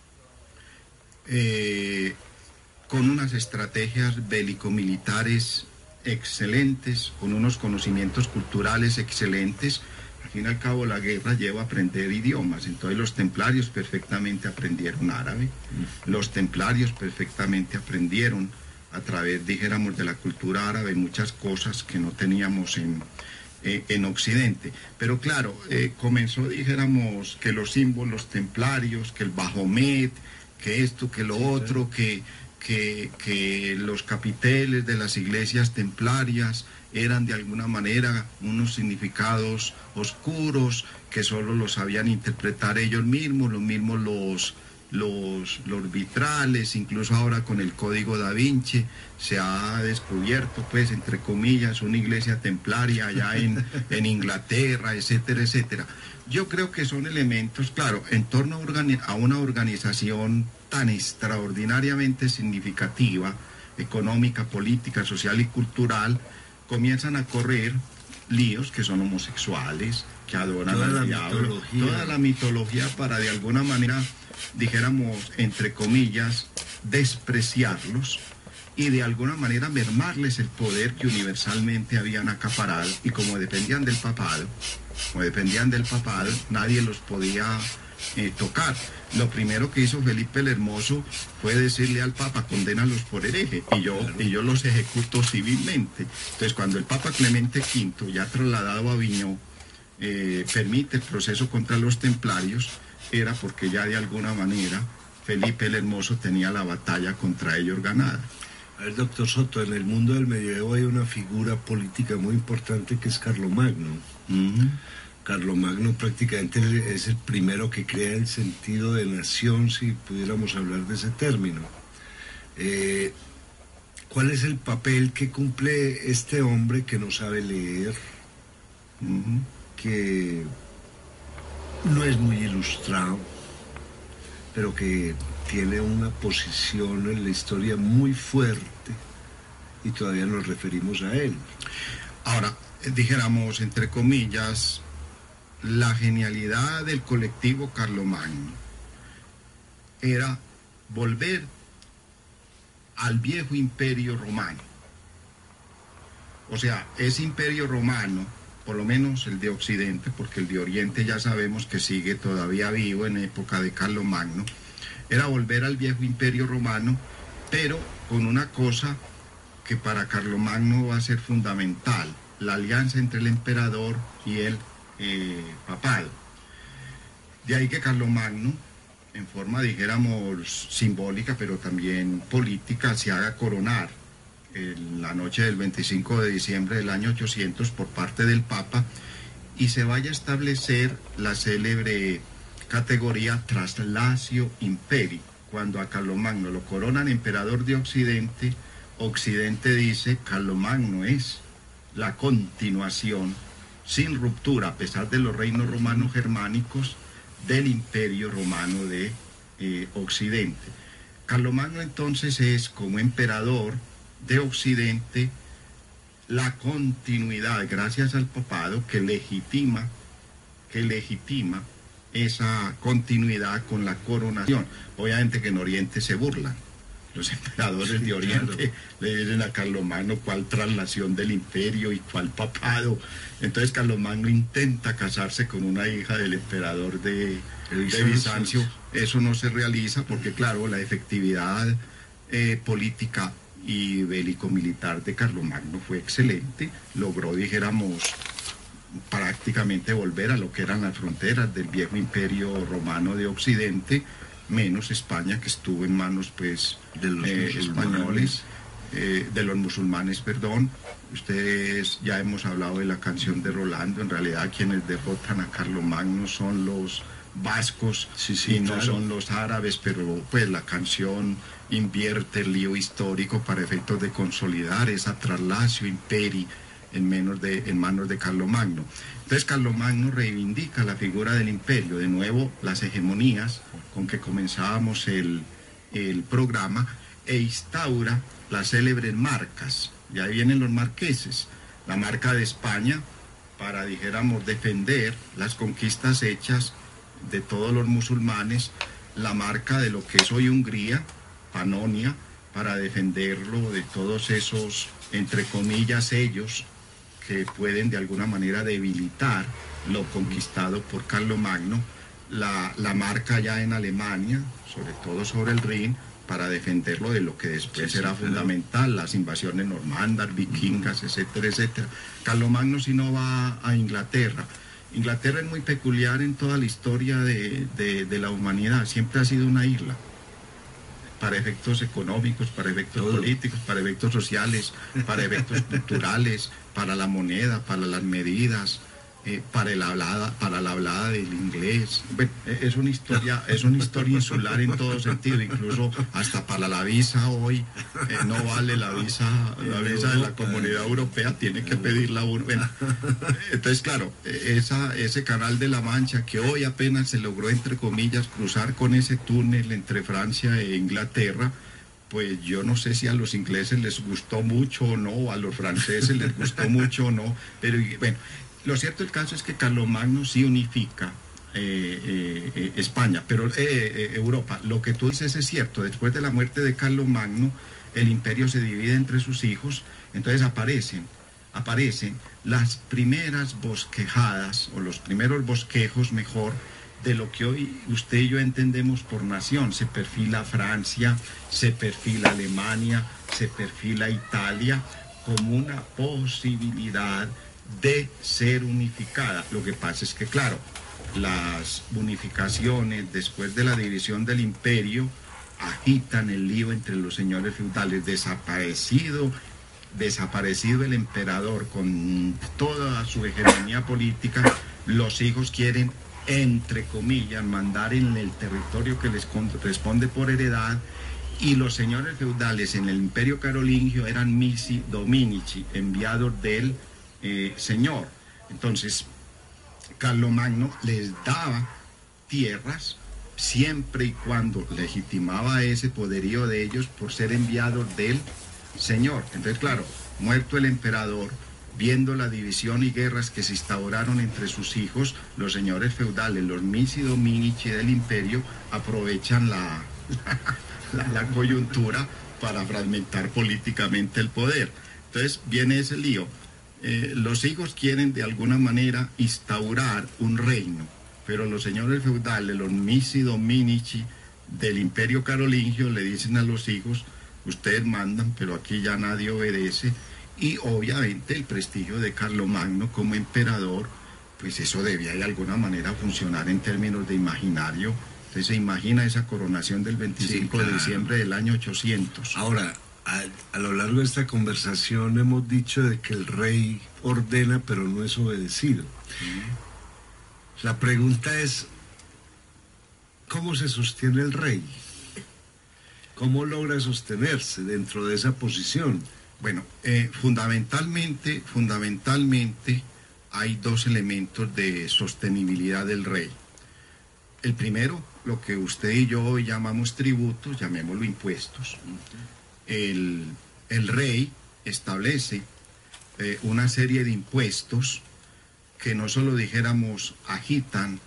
eh, con unas estrategias bélico-militares excelentes, con unos conocimientos culturales excelentes. Al fin y al cabo la guerra lleva a aprender idiomas, entonces los templarios perfectamente aprendieron árabe, los templarios perfectamente aprendieron a través, dijéramos, de la cultura árabe muchas cosas que no teníamos en, eh, en Occidente. Pero claro, eh, comenzó, dijéramos, que los símbolos templarios, que el Bajomet, que esto, que lo otro, que, que, que los capiteles de las iglesias templarias eran de alguna manera unos significados oscuros que solo los sabían interpretar ellos mismos, los mismos los los, los vitrales, incluso ahora con el Código Da Vinci se ha descubierto, pues, entre comillas, una iglesia templaria allá en, en Inglaterra, etcétera, etcétera. Yo creo que son elementos, claro, en torno a, organi- a una organización tan extraordinariamente significativa, económica, política, social y cultural, comienzan a correr líos que son homosexuales, que adoran Toda al la diablo, mitología. toda la mitología para de alguna manera, dijéramos, entre comillas, despreciarlos y de alguna manera mermarles el poder que universalmente habían acaparado, y como dependían del papado, como dependían del papado, nadie los podía eh, tocar. Lo primero que hizo Felipe el Hermoso fue decirle al Papa: condénalos por hereje, y yo, y yo los ejecuto civilmente. Entonces, cuando el Papa Clemente quinto, ya trasladado a Aviñón, eh, permite el proceso contra los templarios, era porque ya de alguna manera Felipe el Hermoso tenía la batalla contra ellos ganada. A ver, doctor Soto, en el mundo del medioevo hay una figura política muy importante que es Carlomagno. Mm-hmm. Carlomagno prácticamente es el primero que crea el sentido de nación, si pudiéramos hablar de ese término. Eh, ¿Cuál es el papel que cumple este hombre que no sabe leer, Mm-hmm. que no es muy ilustrado, pero que tiene una posición en la historia muy fuerte y todavía nos referimos a él? Ahora, eh, dijéramos, entre comillas, la genialidad del colectivo Carlomagno era volver al viejo imperio romano. O sea, ese imperio romano, por lo menos el de Occidente, porque el de Oriente ya sabemos que sigue todavía vivo en época de Carlomagno, era volver al viejo imperio romano, pero con una cosa que para Carlomagno va a ser fundamental: la alianza entre el emperador y el eh, papado. De ahí que Carlomagno, en forma, dijéramos, simbólica, pero también política, se haga coronar en la noche del veinticinco de diciembre del año ochocientos por parte del Papa, y se vaya a establecer la célebre categoría Traslatio Imperi. Cuando a Carlomagno lo coronan emperador de Occidente, Occidente dice: Carlomagno es la continuación, sin ruptura, a pesar de los reinos romanos germánicos, del imperio romano de eh, Occidente. Carlomagno entonces es, como emperador de Occidente, la continuidad, gracias al papado, que legitima, que legitima esa continuidad con la coronación. Obviamente que en Oriente se burlan. Los emperadores sí, de Oriente, claro, le dicen a Carlomagno cuál traslación del imperio y cuál papado. Entonces Carlomagno intenta casarse con una hija del emperador de, de Bizancio. Eso no se realiza porque, claro, la efectividad eh, política y bélico-militar de Carlomagno fue excelente. Logró, dijéramos, prácticamente volver a lo que eran las fronteras del viejo imperio romano de Occidente, menos España, que estuvo en manos, pues, de los eh, españoles, eh, de los musulmanes, perdón. Ustedes ya hemos hablado de la canción de Rolando. En realidad quienes derrotan a Carlomagno son los vascos, sí, sí, y no claro. son los árabes, pero pues la canción invierte el lío histórico para efectos de consolidar esa Traslatio Imperi en, menos de, en manos de Carlomagno. Entonces Carlomagno reivindica la figura del imperio, de nuevo las hegemonías con que comenzábamos el, el programa, e instaura las célebres marcas. Y ahí vienen los marqueses, la marca de España para, dijéramos, defender las conquistas hechas de todos los musulmanes, la marca de lo que es hoy Hungría, Panonia, para defenderlo de todos esos, entre comillas, ellos que pueden de alguna manera debilitar lo conquistado por Carlomagno, la, la marca ya en Alemania, sobre todo sobre el Rin, para defenderlo de lo que después sí, será sí, fundamental, claro. las invasiones normandas, vikingas, etcétera, etcétera. Carlomagno si no va a Inglaterra. Inglaterra es muy peculiar en toda la historia de, de, de la humanidad, siempre ha sido una isla, para efectos económicos, para efectos Todo. políticos, para efectos sociales, para efectos culturales, para la moneda, para las medidas, eh, para el hablada, para la hablada del inglés. Bueno, es una historia, es una historia insular en todo sentido, incluso hasta para la visa hoy eh, no vale la visa, la visa de la Comunidad Europea, tiene que pedirla uno. Bueno, entonces claro, esa, ese canal de la Mancha que hoy apenas se logró entre comillas cruzar con ese túnel entre Francia e Inglaterra, pues yo no sé si a los ingleses les gustó mucho o no, o a los franceses les gustó mucho o no, pero bueno, lo cierto del caso es que Carlomagno sí unifica eh, eh, eh, España, pero eh, eh, Europa. Lo que tú dices es cierto, después de la muerte de Carlomagno, el imperio se divide entre sus hijos, entonces aparecen, aparecen las primeras bosquejadas, o los primeros bosquejos mejor, de lo que hoy usted y yo entendemos por nación. Se perfila Francia, se perfila Alemania, se perfila Italia como una posibilidad de ser unificada. Lo que pasa es que, claro, las unificaciones después de la división del imperio agitan el lío entre los señores feudales. Desaparecido, desaparecido el emperador con toda su hegemonía política, los hijos quieren, entre comillas, mandar en el territorio que les corresponde por heredad, y los señores feudales en el imperio carolingio eran missi dominici, enviados del eh, señor. Entonces Carlomagno les daba tierras siempre y cuando legitimaba ese poderío de ellos por ser enviados del señor. Entonces claro, muerto el emperador, viendo la división y guerras que se instauraron entre sus hijos, los señores feudales, los missi dominici del imperio, aprovechan la, la, la coyuntura para fragmentar políticamente el poder. Entonces viene ese lío. Eh, los hijos quieren de alguna manera instaurar un reino, pero los señores feudales, los missi dominici del imperio carolingio, le dicen a los hijos: ustedes mandan, pero aquí ya nadie obedece. Y obviamente el prestigio de Carlomagno como emperador, pues eso debía de alguna manera funcionar en términos de imaginario. Entonces se imagina esa coronación del veinticinco sí, claro. de diciembre del año ochocientos. Ahora, a, a lo largo de esta conversación hemos dicho de que el rey ordena pero no es obedecido. Mm. La pregunta es, ¿cómo se sostiene el rey? ¿Cómo logra sostenerse dentro de esa posición? Bueno, eh, fundamentalmente, fundamentalmente hay dos elementos de sostenibilidad del rey. El primero, lo que usted y yo hoy llamamos tributos, llamémoslo impuestos. El, el rey establece eh, una serie de impuestos que no solo, dijéramos, agitan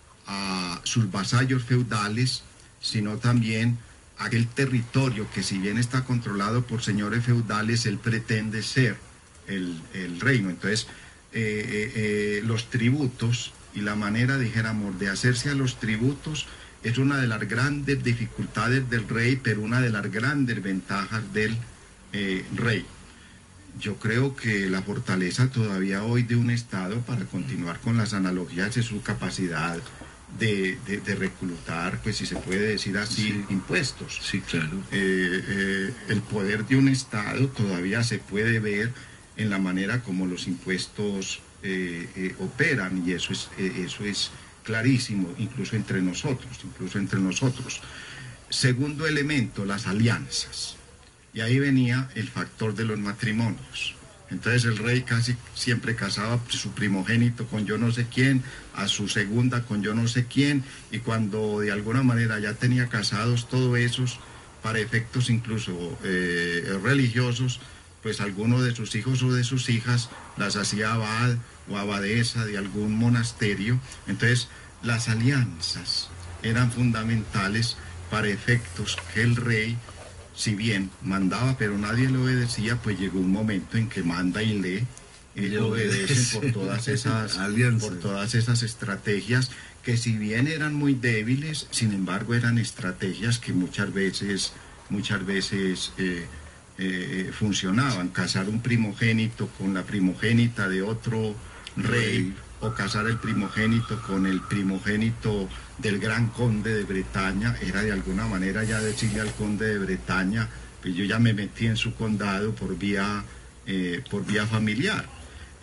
a sus vasallos feudales, sino también aquel territorio que, si bien está controlado por señores feudales, él pretende ser el, el reino. Entonces, eh, eh, eh, los tributos y la manera, dijéramos, de hacerse a los tributos es una de las grandes dificultades del rey, pero una de las grandes ventajas del eh, rey. Yo creo que la fortaleza todavía hoy de un Estado, para continuar con las analogías, es su capacidad De, de, de reclutar, pues si se puede decir así, sí, impuestos. Sí, claro. Eh, eh, el poder de un Estado todavía se puede ver en la manera como los impuestos eh, eh, operan, y eso es, eh, eso es clarísimo, incluso entre nosotros, incluso entre nosotros. Segundo elemento, las alianzas. Y ahí venía el factor de los matrimonios. Entonces el rey casi siempre casaba a su primogénito con yo no sé quién, a su segunda con yo no sé quién, y cuando de alguna manera ya tenía casados todos esos, para efectos incluso eh, religiosos, pues alguno de sus hijos o de sus hijas las hacía abad o abadesa de algún monasterio. Entonces las alianzas eran fundamentales para efectos que el rey, si bien mandaba pero nadie le obedecía, pues llegó un momento en que manda y lee, y obedecen por todas esas por todas esas estrategias que, si bien eran muy débiles, sin embargo eran estrategias que muchas veces muchas veces eh, eh, funcionaban. Casar un primogénito con la primogénita de otro rey, o casar el primogénito con el primogénito del gran conde de Bretaña, era de alguna manera ya decirle al conde de Bretaña: pues yo ya me metí en su condado por vía, eh, por vía familiar.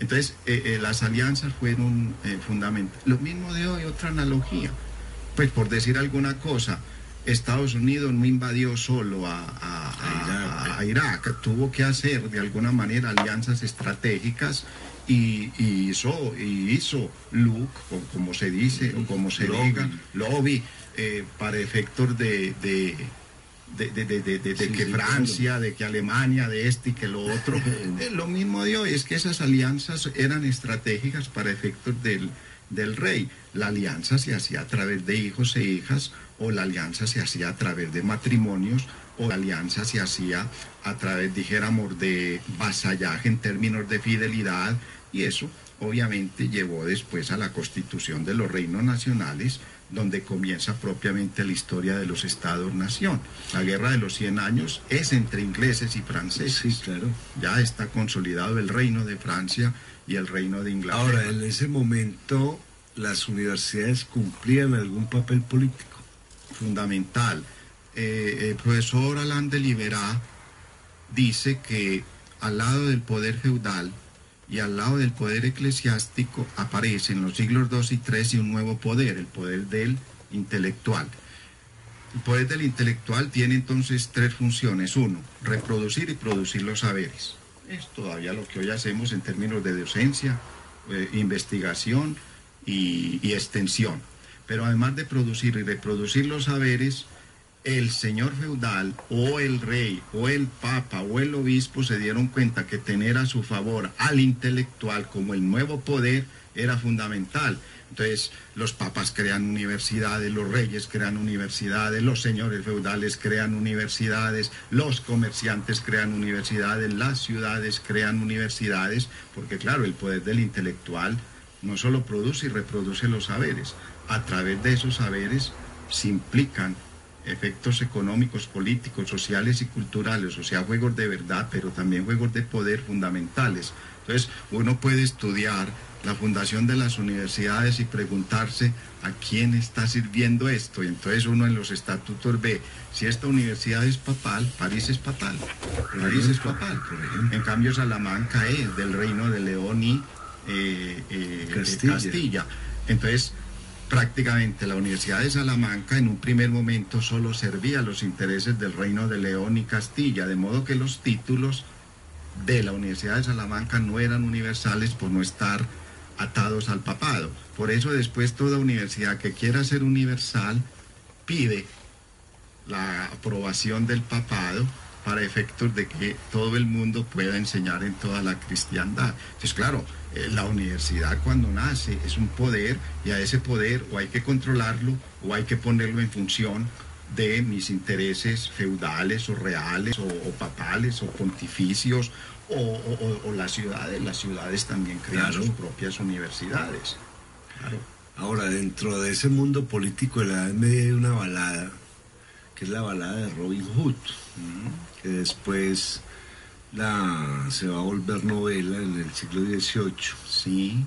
Entonces, eh, eh, las alianzas fueron eh, fundamentales. Lo mismo de hoy, otra analogía. Pues por decir alguna cosa, Estados Unidos no invadió solo a, a, a, a Irak, tuvo que hacer de alguna manera alianzas estratégicas y, y hizo, y hizo Luke, o como se dice, o como se lobby. diga, lobby, eh, para efectos de... de de, de, de, de, de, de sí, que sí, Francia, claro. de que Alemania, de este y que lo otro. Es lo mismo de hoy, es que esas alianzas eran estratégicas para efectos del, del rey. La alianza se hacía a través de hijos e hijas, o la alianza se hacía a través de matrimonios, o la alianza se hacía a través, dijéramos, de vasallaje en términos de fidelidad, y eso obviamente llevó después a la constitución de los reinos nacionales, donde comienza propiamente la historia de los estados-nación. La guerra de los cien años es entre ingleses y franceses. Sí, claro. Ya está consolidado el reino de Francia y el reino de Inglaterra. Ahora, en ese momento, ¿las universidades cumplían algún papel político? Fundamental. Eh, el profesor Alain de Libera dice que al lado del poder feudal y al lado del poder eclesiástico aparece en los siglos dos y tres y un nuevo poder, el poder del intelectual. El poder del intelectual tiene entonces tres funciones. Uno, reproducir y producir los saberes. Es todavía lo que hoy hacemos en términos de docencia, eh, investigación y, y extensión. Pero además de producir y reproducir los saberes, el señor feudal o el rey o el papa o el obispo se dieron cuenta que tener a su favor al intelectual como el nuevo poder era fundamental. Entonces los papas crean universidades, los reyes crean universidades, los señores feudales crean universidades, los comerciantes crean universidades, las ciudades crean universidades, porque claro, el poder del intelectual no solo produce y reproduce los saberes, a través de esos saberes se implican efectos económicos, políticos, sociales y culturales, o sea, juegos de verdad, pero también juegos de poder fundamentales. Entonces, uno puede estudiar la fundación de las universidades y preguntarse a quién está sirviendo esto, y entonces uno en los estatutos ve, si esta universidad es papal, París es papal, París es papal. En cambio, Salamanca es del reino de León y eh, eh, Castilla. Castilla. Entonces, prácticamente la Universidad de Salamanca en un primer momento solo servía a los intereses del Reino de León y Castilla, de modo que los títulos de la Universidad de Salamanca no eran universales por no estar atados al papado. Por eso después toda universidad que quiera ser universal pide la aprobación del papado para efectos de que todo el mundo pueda enseñar en toda la cristiandad. Entonces, claro, eh, la universidad cuando nace es un poder, y a ese poder o hay que controlarlo o hay que ponerlo en función de mis intereses feudales o reales o, o papales o pontificios o, o, o las ciudades. Las ciudades también crean claro. sus propias universidades. Claro. Ahora, dentro de ese mundo político de la Edad Media hay una balada, que es la balada de Robin Hood, que después la, se va a volver novela en el siglo dieciocho. Sí.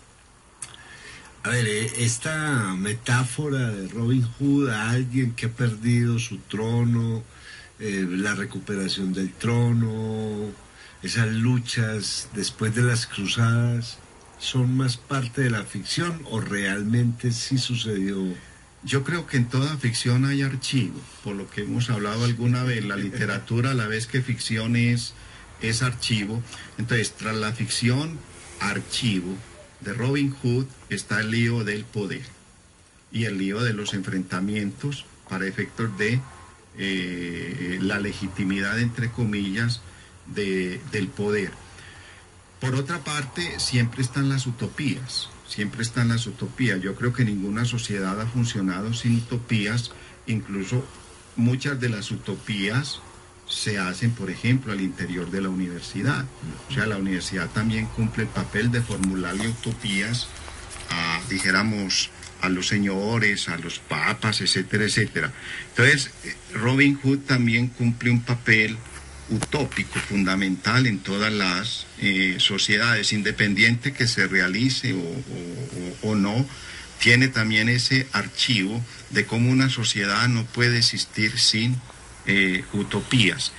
A ver, esta metáfora de Robin Hood, a alguien que ha perdido su trono, eh, la recuperación del trono, esas luchas después de las cruzadas, ¿son más parte de la ficción o realmente sí sucedió? Yo creo que en toda ficción hay archivo, por lo que hemos hablado alguna vez, la literatura a la vez que ficción es, es archivo. Entonces, tras la ficción, archivo de Robin Hood está el lío del poder y el lío de los enfrentamientos para efectos de eh, la legitimidad, entre comillas, de, del poder. Por otra parte, siempre están las utopías. Siempre están las utopías. Yo creo que ninguna sociedad ha funcionado sin utopías. Incluso muchas de las utopías se hacen, por ejemplo, al interior de la universidad. O sea, la universidad también cumple el papel de formularle utopías a, dijéramos, a los señores, a los papas, etcétera, etcétera. Entonces, Robin Hood también cumple un papel utópico fundamental en todas las eh, sociedades, independiente que se realice o, o, o no, tiene también ese archivo de cómo una sociedad no puede existir sin eh, utopías.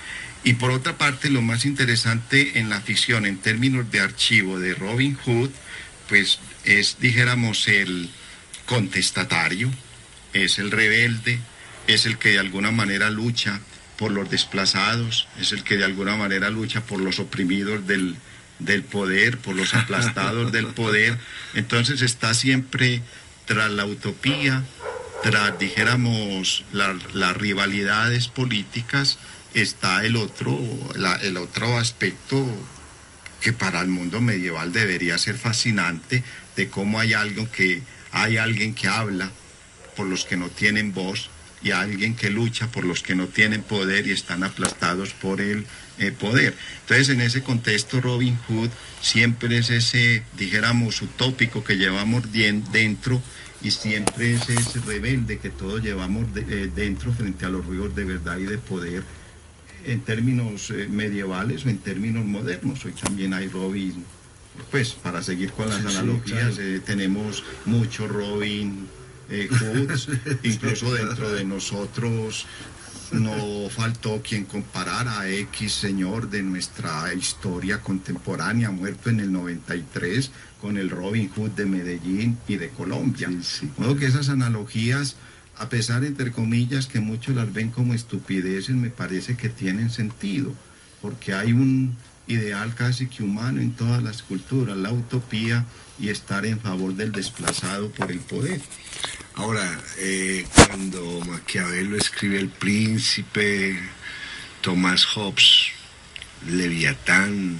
Y por otra parte, lo más interesante en la ficción, en términos de archivo de Robin Hood, pues es, dijéramos, el contestatario, es el rebelde, es el que de alguna manera lucha por los desplazados, es el que de alguna manera lucha por los oprimidos del, del poder, por los aplastados del poder. Entonces está siempre tras la utopía, tras, dijéramos, la, las rivalidades políticas, está el otro, la, el otro aspecto que para el mundo medieval debería ser fascinante, de cómo hay algo que, hay alguien que habla por los que no tienen voz, y alguien que lucha por los que no tienen poder y están aplastados por el eh, poder. Entonces, en ese contexto, Robin Hood siempre es ese, dijéramos, utópico que llevamos dentro, y siempre es ese rebelde que todos llevamos de, eh, dentro frente a los ruidos de verdad y de poder, en términos eh, medievales o en términos modernos. Hoy también hay Robin, pues para seguir con las sí, analogías, sí, claro. eh, tenemos mucho Robin Eh, Hoods, incluso dentro de nosotros no faltó quien comparara a X señor de nuestra historia contemporánea, muerto en el noventa y tres, con el Robin Hood de Medellín y de Colombia. Sí, sí. De modo que esas analogías, a pesar, entre comillas, que muchos las ven como estupideces, me parece que tienen sentido, porque hay un ideal casi que humano en todas las culturas, la utopía y estar en favor del desplazado por el poder. Ahora, eh, cuando Maquiavelo escribe El Príncipe, Thomas Hobbes, Leviatán,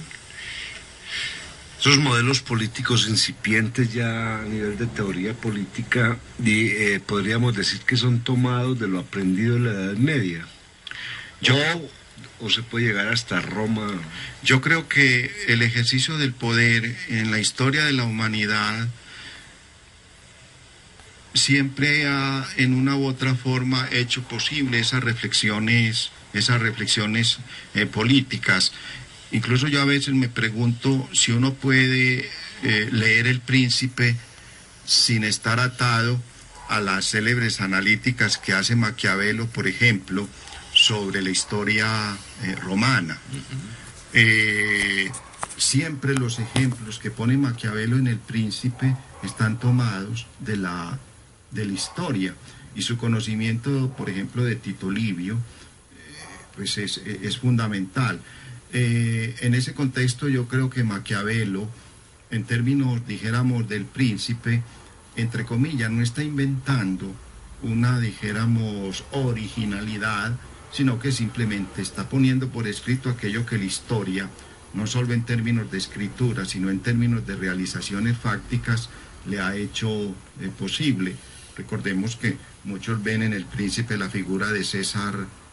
esos modelos políticos incipientes ya a nivel de teoría política, y, eh, podríamos decir que son tomados de lo aprendido en la Edad Media. Yo... ¿O se puede llegar hasta Roma? Yo creo que el ejercicio del poder en la historia de la humanidad siempre ha, en una u otra forma, hecho posible esas reflexiones, esas reflexiones eh, políticas. Incluso yo a veces me pregunto si uno puede eh, leer El Príncipe sin estar atado a las célebres analíticas que hace Maquiavelo, por ejemplo, sobre la historia eh, romana. Uh-huh. eh, siempre los ejemplos que pone Maquiavelo en El Príncipe están tomados de la, de la historia, y su conocimiento, por ejemplo, de Tito Livio, eh, pues es, es fundamental. Eh, en ese contexto yo creo que Maquiavelo, en términos, dijéramos, del Príncipe, entre comillas, no está inventando una, dijéramos, originalidad, sino que simplemente está poniendo por escrito aquello que la historia, no solo en términos de escritura, sino en términos de realizaciones fácticas, le ha hecho eh, posible. Recordemos que muchos ven en El Príncipe la figura de César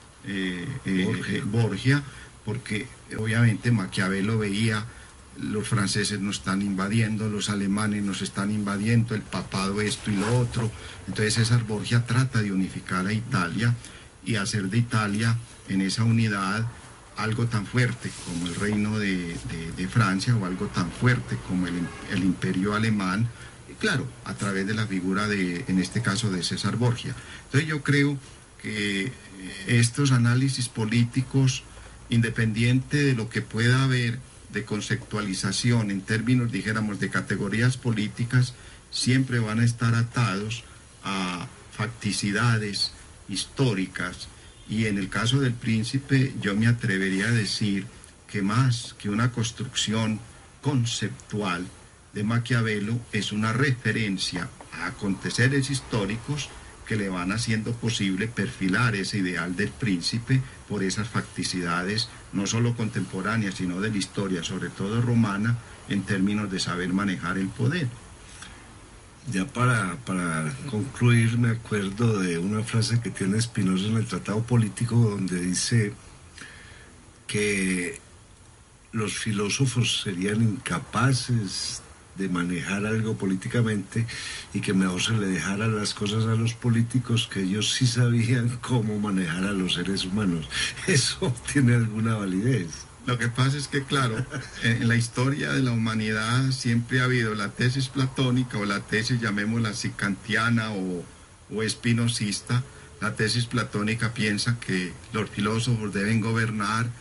eh, eh, Borgia. Eh, Borgia, porque obviamente Maquiavelo veía: los franceses nos están invadiendo, los alemanes nos están invadiendo, el papado esto y lo otro. Entonces César Borgia trata de unificar a Italia y hacer de Italia, en esa unidad, algo tan fuerte como el reino de, de, de Francia, o algo tan fuerte como el, el imperio alemán, y claro, a través de la figura de, en este caso, de César Borgia. Entonces yo creo que estos análisis políticos, independiente de lo que pueda haber de conceptualización en términos, dijéramos, de categorías políticas, siempre van a estar atados a facticidades históricas. Y en el caso del Príncipe, yo me atrevería a decir que más que una construcción conceptual de Maquiavelo, es una referencia a aconteceres históricos que le van haciendo posible perfilar ese ideal del príncipe por esas facticidades, no solo contemporáneas, sino de la historia, sobre todo romana, en términos de saber manejar el poder. Ya para, para concluir, me acuerdo de una frase que tiene Spinoza en el Tratado Político, donde dice que los filósofos serían incapaces de manejar algo políticamente, y que mejor se le dejara las cosas a los políticos, que ellos sí sabían cómo manejar a los seres humanos. ¿Eso tiene alguna validez? Lo que pasa es que, claro, en la historia de la humanidad siempre ha habido la tesis platónica, o la tesis, llamémosla así, kantiana o, o espinosista. La tesis platónica piensa que los filósofos deben gobernar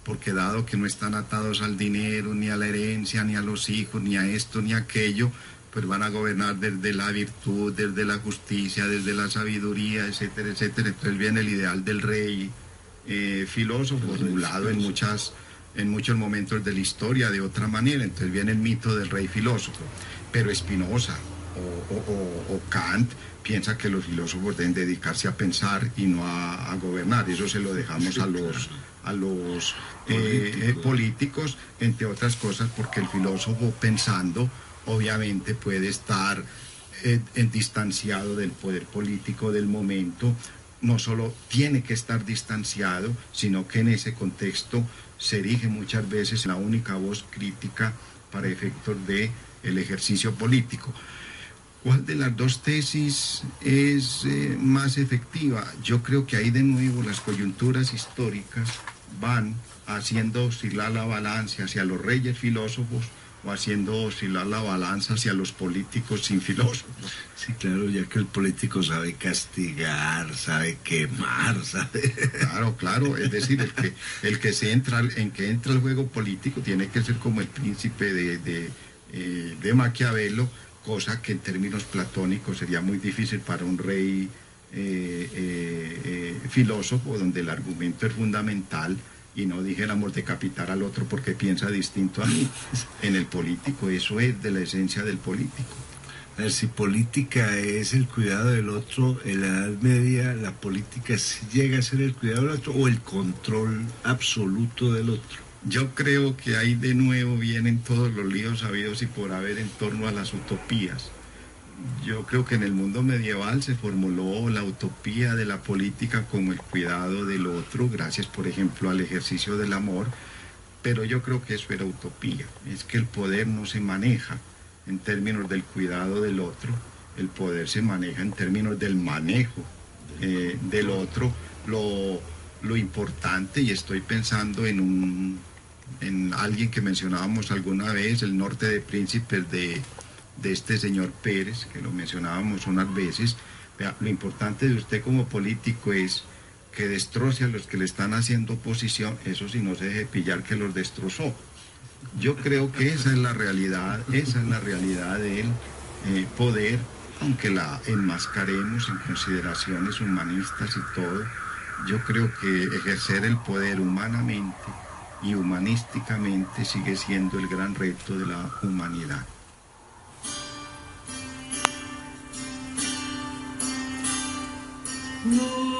porque dado que no están atados al dinero, ni a la herencia, ni a los hijos, ni a esto, ni a aquello, pues van a gobernar desde la virtud, desde la justicia, desde la sabiduría, etcétera, etcétera. Entonces viene el ideal del rey eh, filósofo, formulado en muchas, en muchos momentos de la historia de otra manera. Entonces viene el mito del rey filósofo. Pero Spinoza o, o, o, o Kant piensa que los filósofos deben dedicarse a pensar y no a, a gobernar. Eso se lo dejamos a los, a los eh, eh, políticos, entre otras cosas, porque el filósofo pensando obviamente puede estar eh, en distanciado del poder político del momento. No solo tiene que estar distanciado, sino que en ese contexto se erige muchas veces la única voz crítica para efectos de el ejercicio político. ¿Cuál de las dos tesis es eh, más efectiva? Yo creo que ahí de nuevo las coyunturas históricas van haciendo oscilar la balanza hacia los reyes filósofos o haciendo oscilar la balanza hacia los políticos sin filósofos. Sí, claro, ya que el político sabe castigar, sabe quemar, sabe... Claro, claro, es decir, el que, el que se entra, en que entra el juego político tiene que ser como el príncipe de, de, eh, de Maquiavelo, cosa que en términos platónicos sería muy difícil para un rey eh, eh, eh, filósofo, donde el argumento es fundamental, y no dijéramos decapitar al otro porque piensa distinto a mí. En el político eso es de la esencia del político. A ver, si política es el cuidado del otro, en la Edad Media la política sí llega a ser el cuidado del otro o el control absoluto del otro. Yo creo que ahí de nuevo vienen todos los líos habidos y por haber en torno a las utopías. Yo creo que en el mundo medieval se formuló la utopía de la política como el cuidado del otro, gracias por ejemplo al ejercicio del amor, pero yo creo que eso era utopía. Es que el poder no se maneja en términos del cuidado del otro, el poder se maneja en términos del manejo eh, del otro. Lo, lo importante, y estoy pensando en un en alguien que mencionábamos alguna vez, el norte de príncipes de de este señor Pérez, que lo mencionábamos unas veces. Vea, lo importante de usted como político es que destroce a los que le están haciendo oposición, eso sí, no se deje pillar que los destrozó. Yo creo que esa es la realidad, esa es la realidad del eh, poder, aunque la enmascaremos en consideraciones humanistas y todo. Yo creo que ejercer el poder humanamente y humanísticamente sigue siendo el gran reto de la humanidad. No.